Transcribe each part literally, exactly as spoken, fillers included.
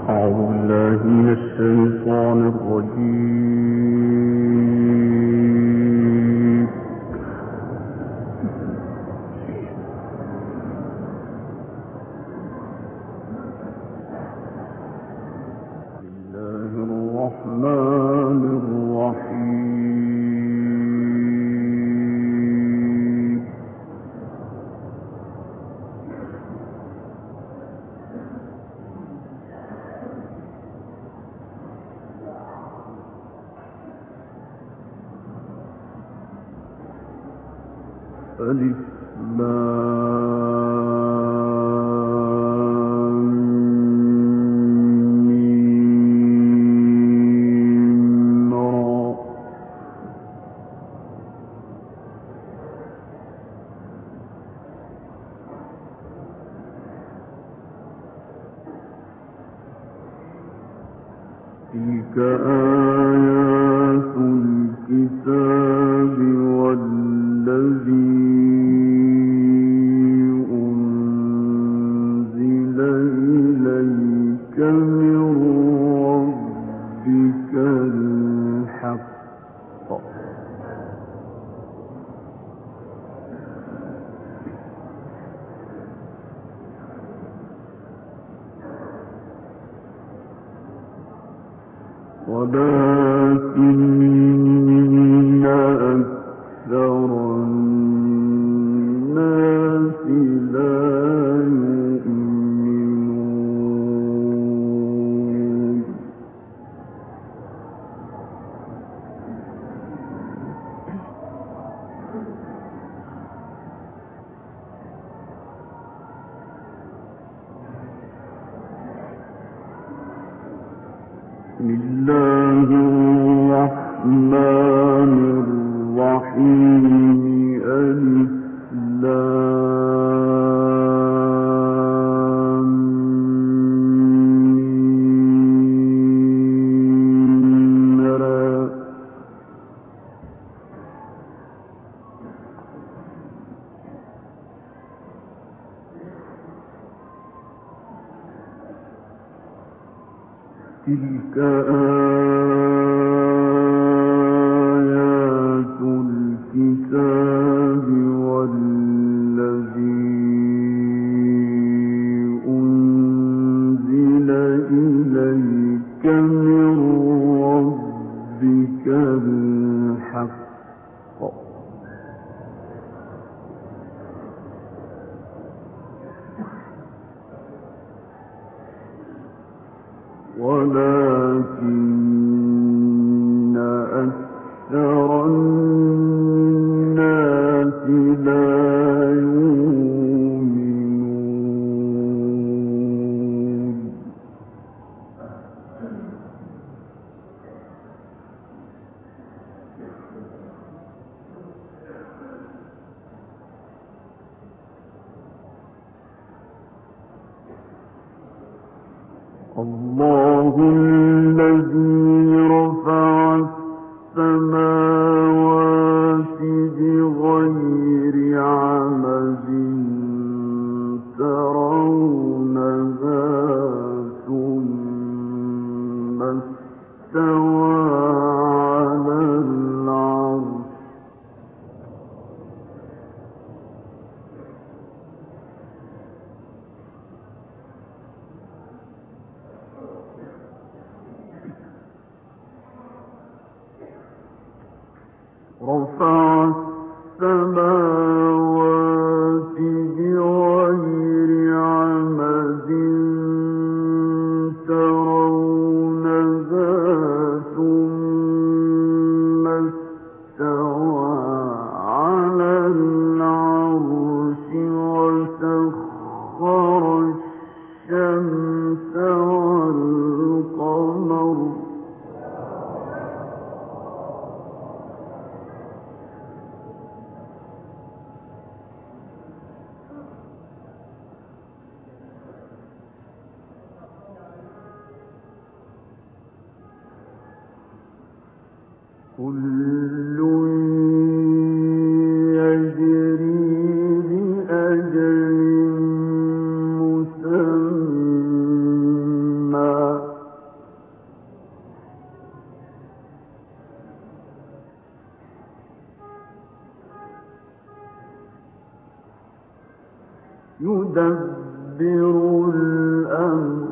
أعوذ بالله من الشيطان الرجيم. بسم الله الرحمن الرحيم. ألف لام ميم را. تلك آيات الكتاب والذي ولكن أكثر الناس لا يؤمنون. بسم الله الرحمن الرحيم. ألف لام ميم را. تلك آيات الكتاب والذي أنزل إليك من ربك الحق ولكن أكثر الناس لا يؤمنون. الله الذي رفع السماوات بغير عمد ترونها ثم استوى على العرش. رفع السماوات بغير عمد ترونها ثم استوى على العرش وسخر الشمس والقمر كل يجري لأجل مسمى يدبر الأمر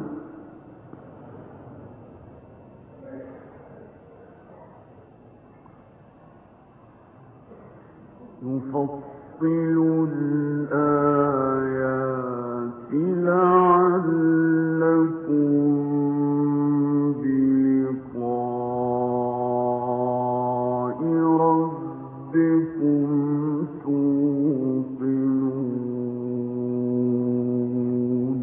يفصل الآيات لعلكم بلقاء ربكم توقنون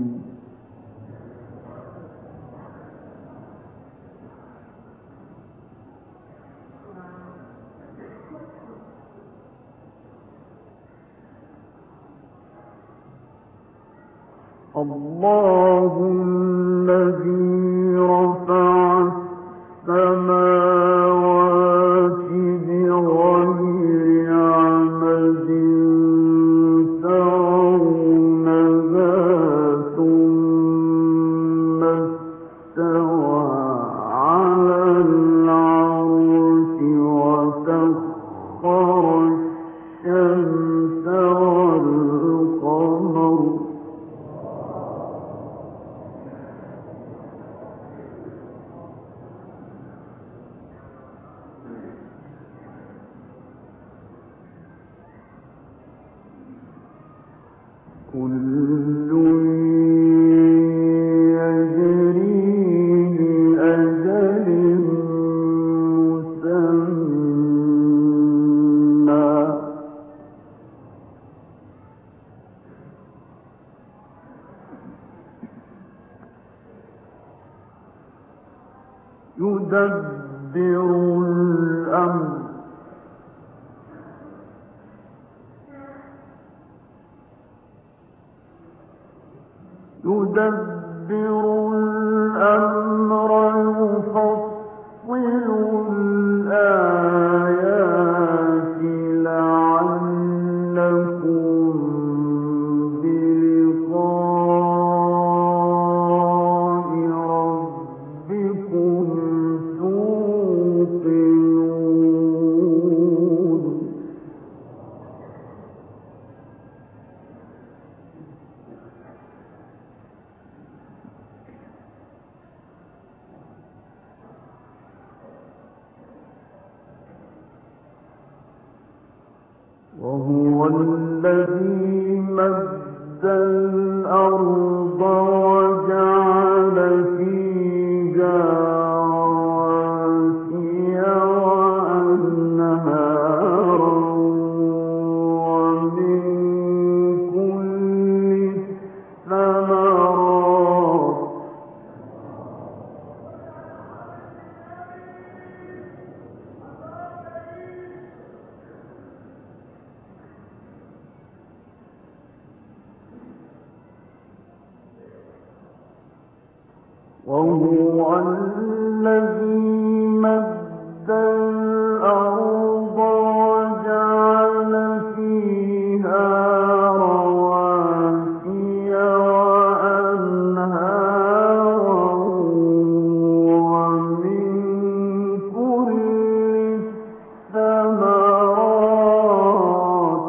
الله الذي رفع السماوات بغير عمد ترونها ثم استوى على العرش وسخر الشمس والقمر كل يجري لأجل مسمى يدبر الأمر يدبر الأمر يفصل الآيات لعلكم بلقاء ربكم توقنون وهو الذي مد الأرض وجعل فيها رواسي وأنهارا ومن كل الثمرات وهو الذي مد الأرض وجعل فيها رواسي وأنهارا ومن كل الثمرات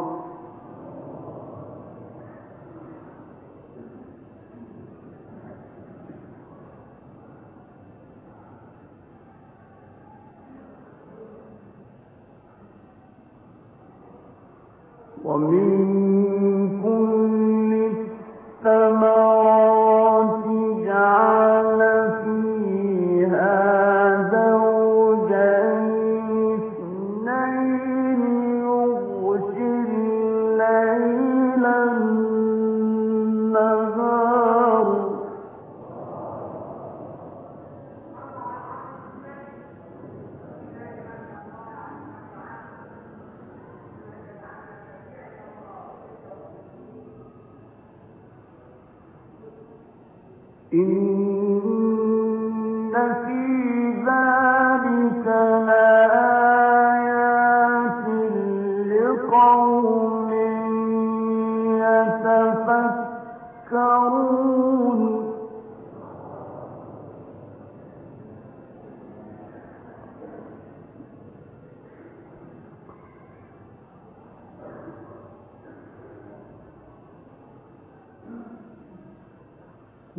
ومن كل الثمرات جعل فيها زوجين اثنين يغشي الليل النهار إن في ذلك لآيات لقوم يتفكرون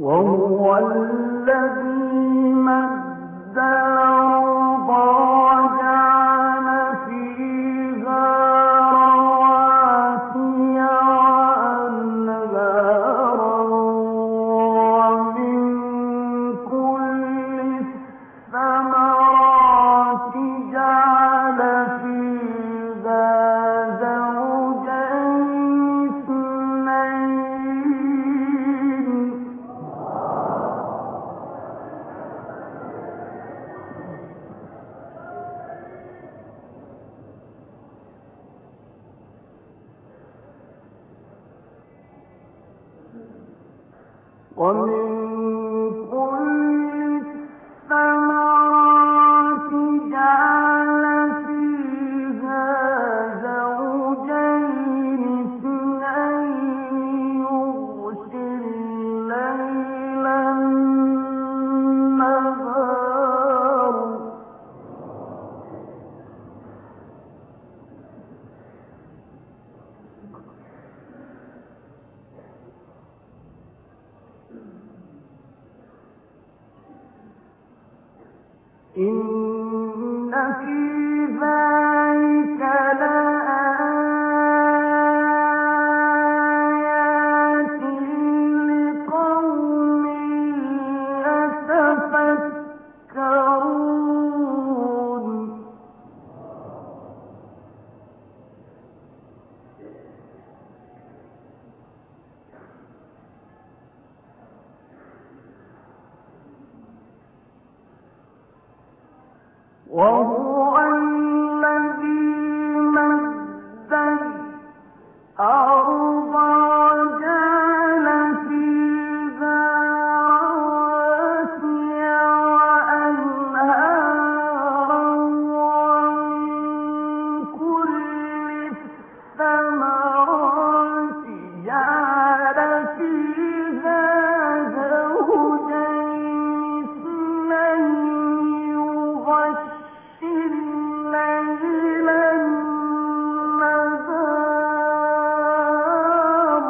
وهو الذي مد الأرض وجعل فيها رواسي وأنهارا ومن كل الثمرات جعل فيها زوجين اثنين ومن كل الثمرات جعل فيها زوجين اثنين يغشي الليل النهار إن في ذلك لآيات لقوم يتفكرون وهو الذي مد الأرض وجعل فيها رواسي وأنهارا ومن كل الثمرات جعل فيها زوجين اثنين يغشي الليل النهار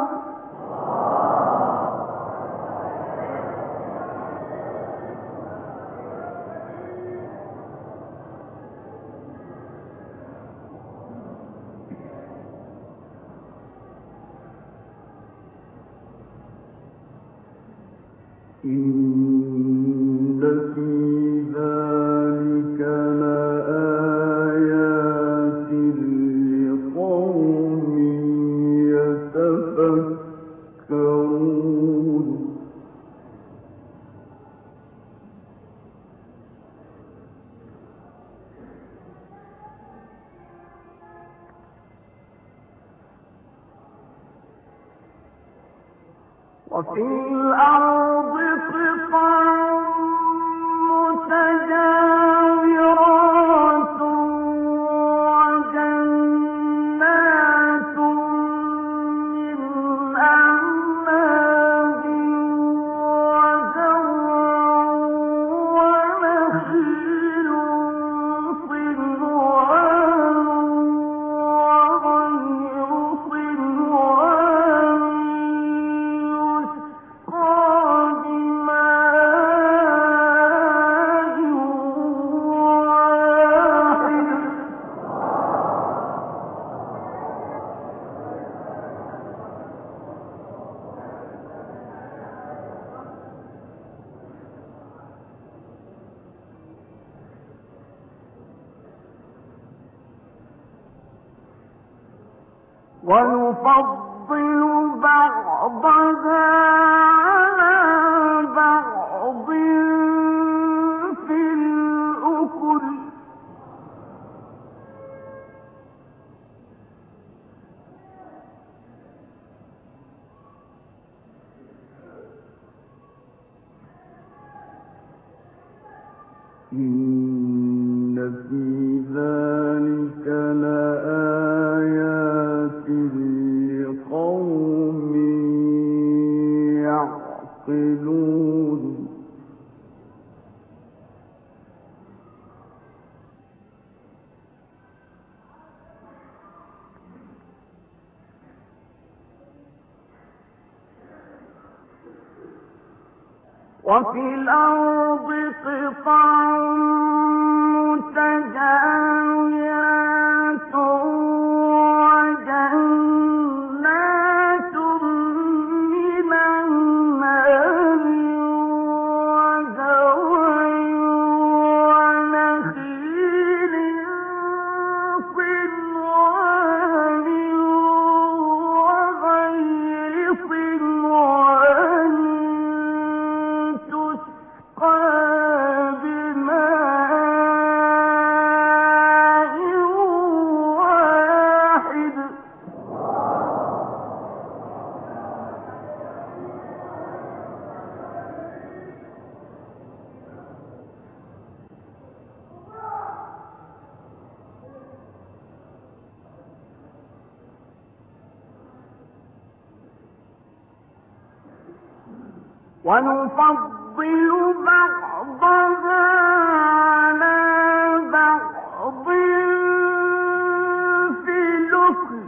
إن في ذلك لآيات لقوم يتفكرون وفي الأرض قطع متجاورات وجنات من أعناب وزرع ونخيل صنوان وغير صنوان ونفضل بعضها على بعض في الأكل إن في ذلك لآيات لقوم يعقلون وفي الأرض قطع متجاورات وجنات من أعناب وزرع ونخيل صنوان وغير صنوان تسقى بماء واحد ونفضل بعضها على بعض في الأكل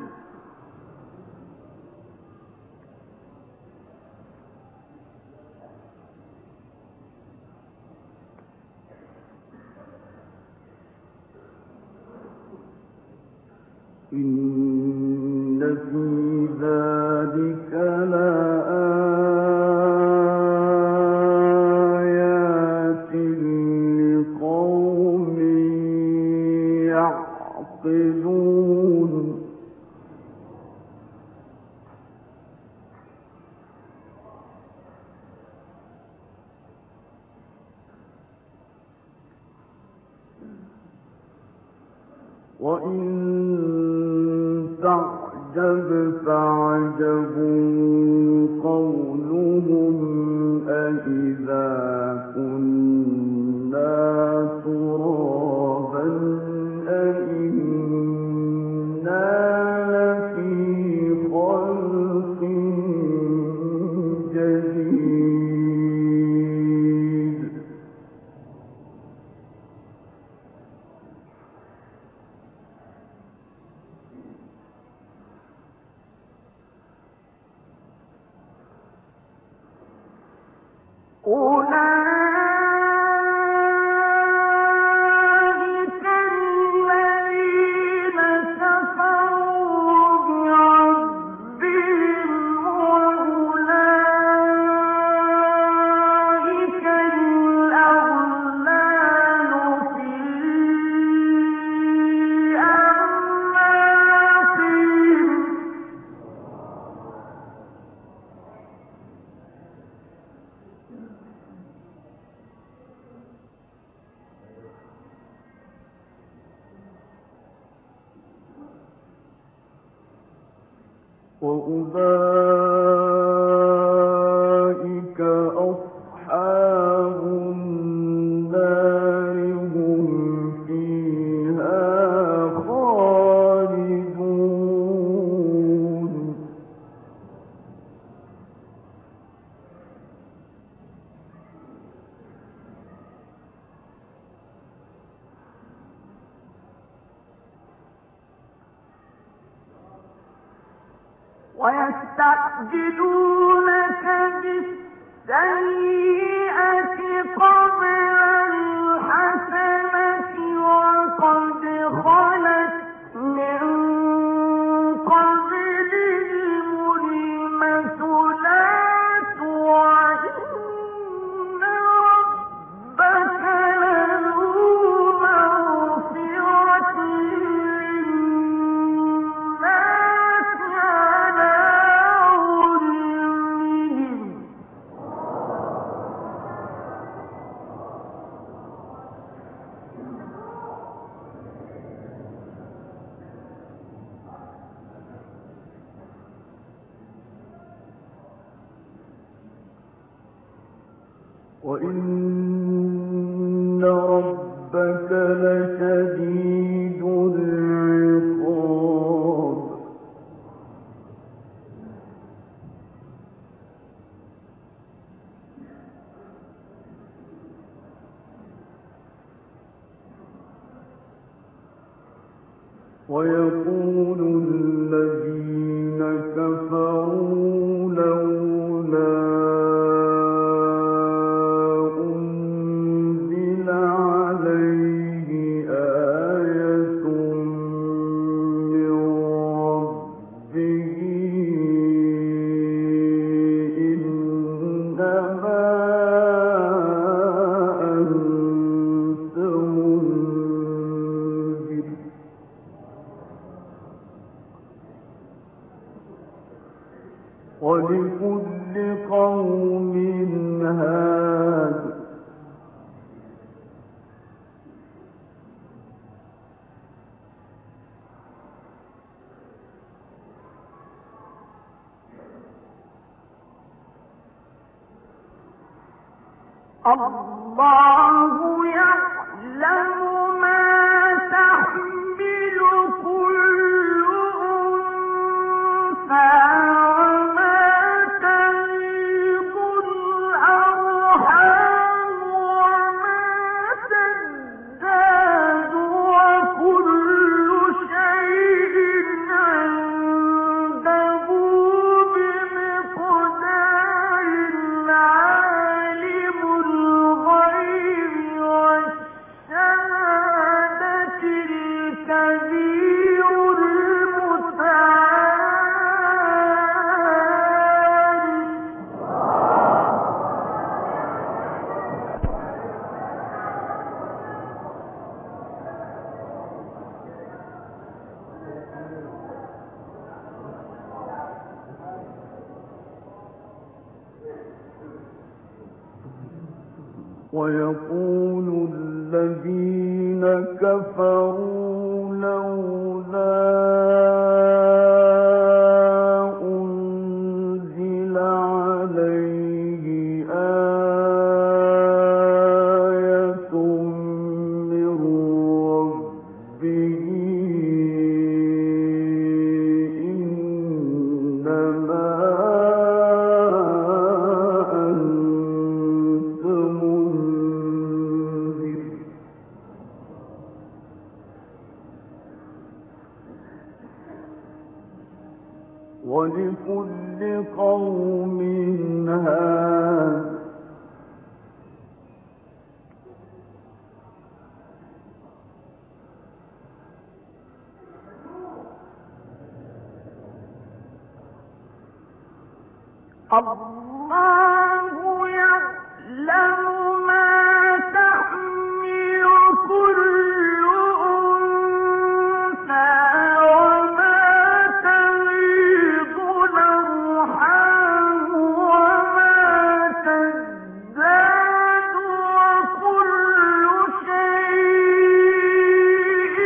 إن في ذلك لآيات لقوم يعقلون وإن تعجب فعجب قولهم أإذا كنا ترابا أإنا لفي خلق جديد أولئك الذين كفروا بربهم وأولئك الأغلال في أعناقهم وأولئك أصحاب النار هم فيها خالدون ويستعجلونك بالسيئة قبل الحسنة وقد خلت من قبلهم المثلات وإن ربك لذو مغفرة للناس على ظلمهم وإن ربك لشديد العقاب ويقول الذين كفروا لولا الله يعلم ما تحمل كل أنثى وما تغيض الأرحام وما تزداد وكل شيء عنده بمقدار. عالم الغيب والشهادة الكبير المتعال. ويقول الذين كفروا لولا أنزل عليه آية من ربه إنما ولكل قوم هاد. الله يعلم ما تحمل كل أنثى وما تغيض الأرحام وما تزداد وكل شيء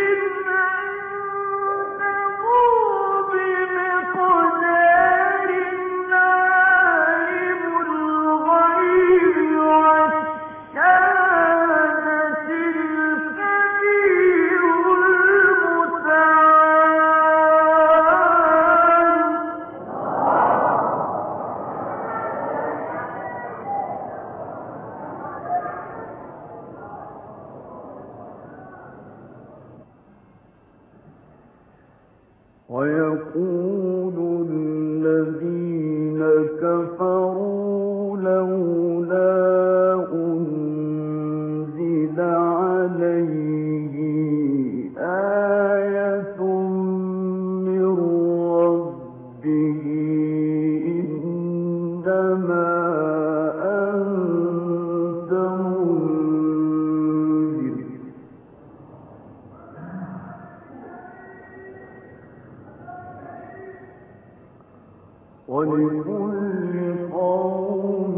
عنده بمقدار. عالم الغيب والشهادة الكبير المتعال. ويقول الذين كفروا لولا أنزل عليه آية من ربه إنما أنت منذر. ولكل قوم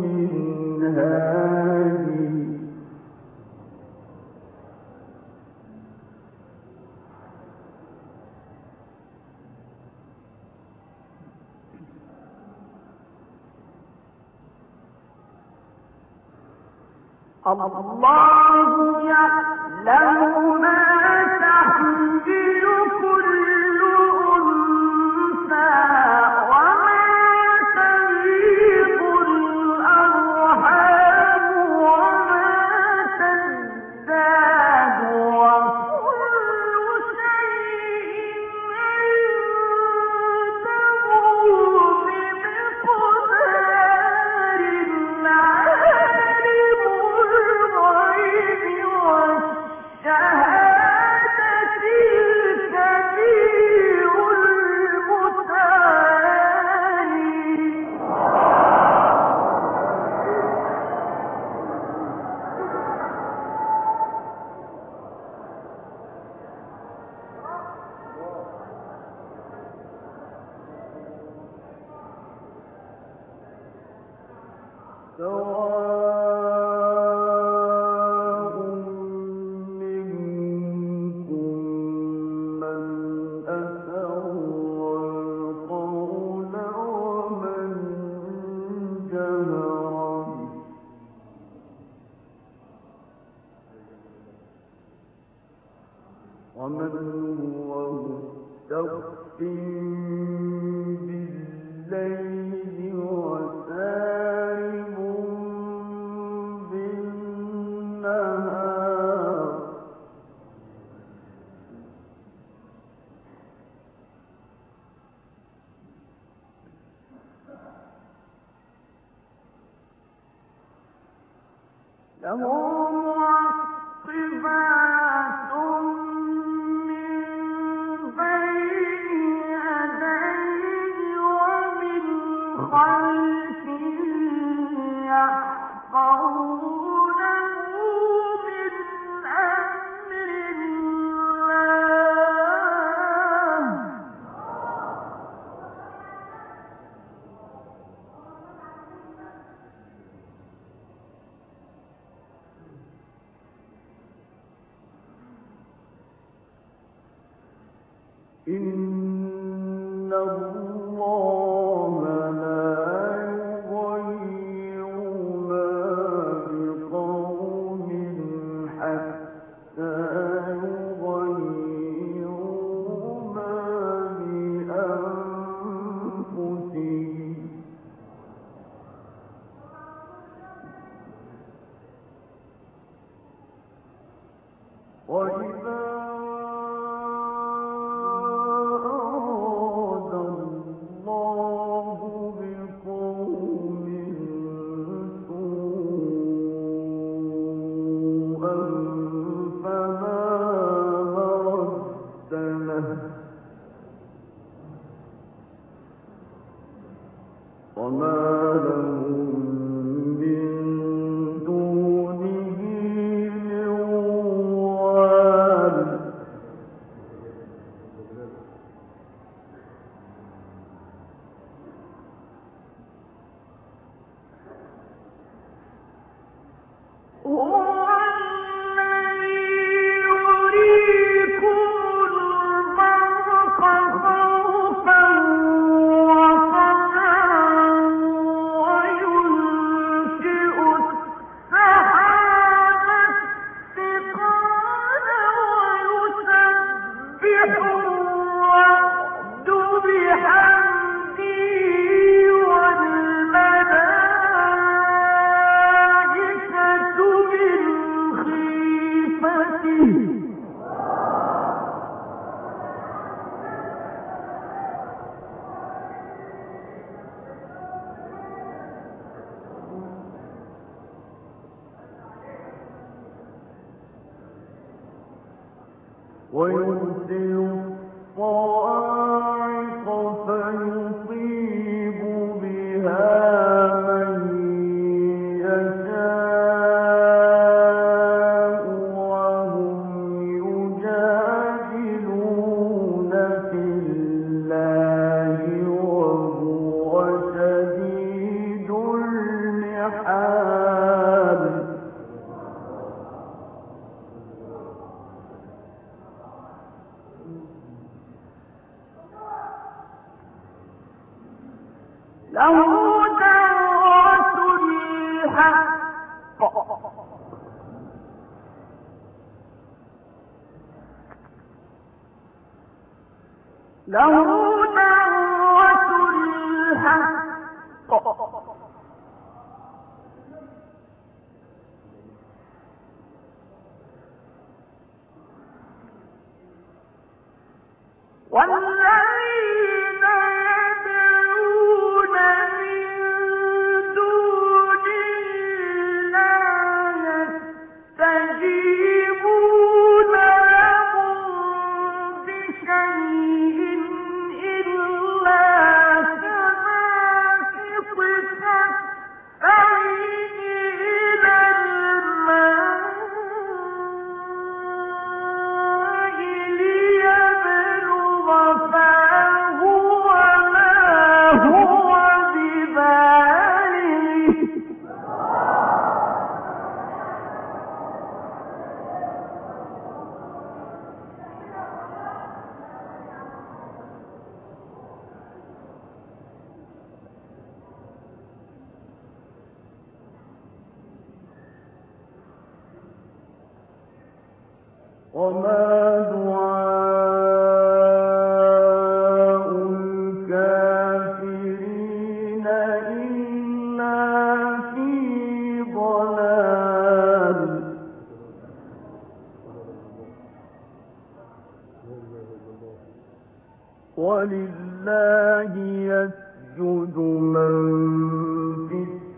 هاد. الله يعلم ما تحمل كل أنثى وما تغيض الأرحام وما تزداد وكل شيء عنده بمقدار. عالم الغيب والشهادة ومن هو مستخف بالليل وسارب بالنهار له معقبات من بين يديه ومن خلفه يحفظونه من أمر الله إن الله لا يغير ما بقوم حتى يغيروا ما بأنفسهم وإذا أراد الله بقوم سوءا فلا مرد له وما لهم من دونه من وال هو الذي يريكم البرق خوفا وطمعا وينشئ السحاب الثقال ويسبح الرعد بحمده والملائكة من خيفته ويرسل الصواعق فيصيب بها من يشاء وهم يجادلون في الله وهو شديد المحال له دعوة الحق له دعوة الحق والذين يدعون من دونه لا يستجيبون لهم بشيء إلا كباسط كفيه إلى الماء ليبلغ فاه وما هو ببالغه وما دعاء ولله يسجد من في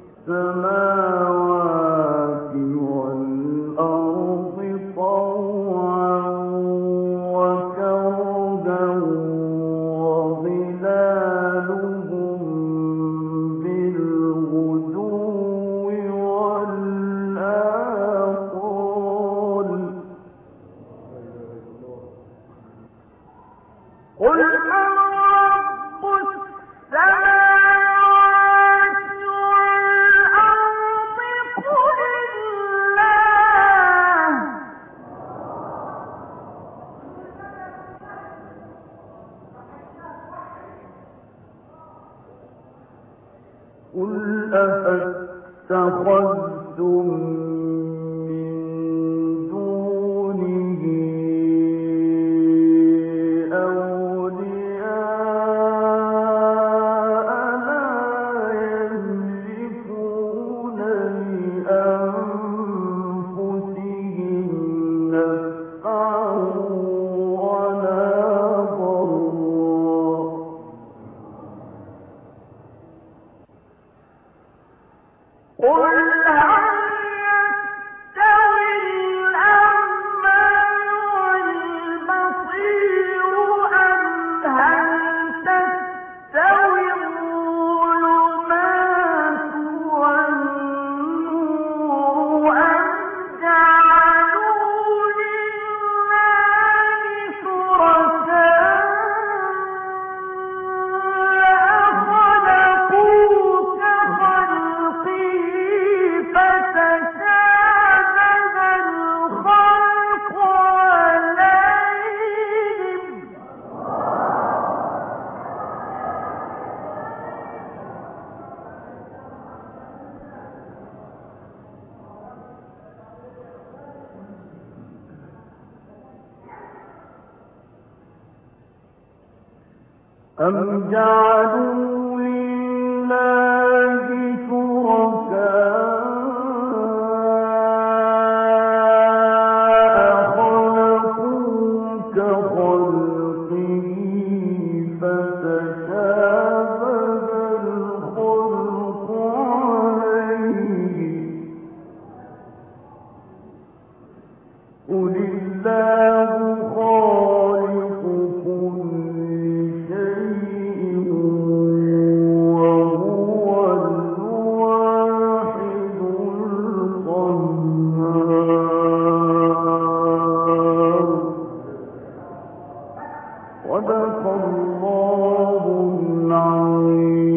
السماوات والأرض طوعا وكرها وظلالهم بالغدو والآصال قل من رب السماوات والأرض قل الله قل أفاتخذتم من دونه أولياء لا يملكون لأنفسهم نفعا ولا ضرا قل هل يستوي الأعمى والبصير أم هل تستوي الظلمات والنور أم جعلوا لله شركاء خلقوا كخلقه فتشابه الخلق عليهم أم جعلوا لله شركاء خلقوا كخلقه فتشابه الخلق عليهم قل الله خالق كل شيء وهو الواحد القهار صدق الله العظيم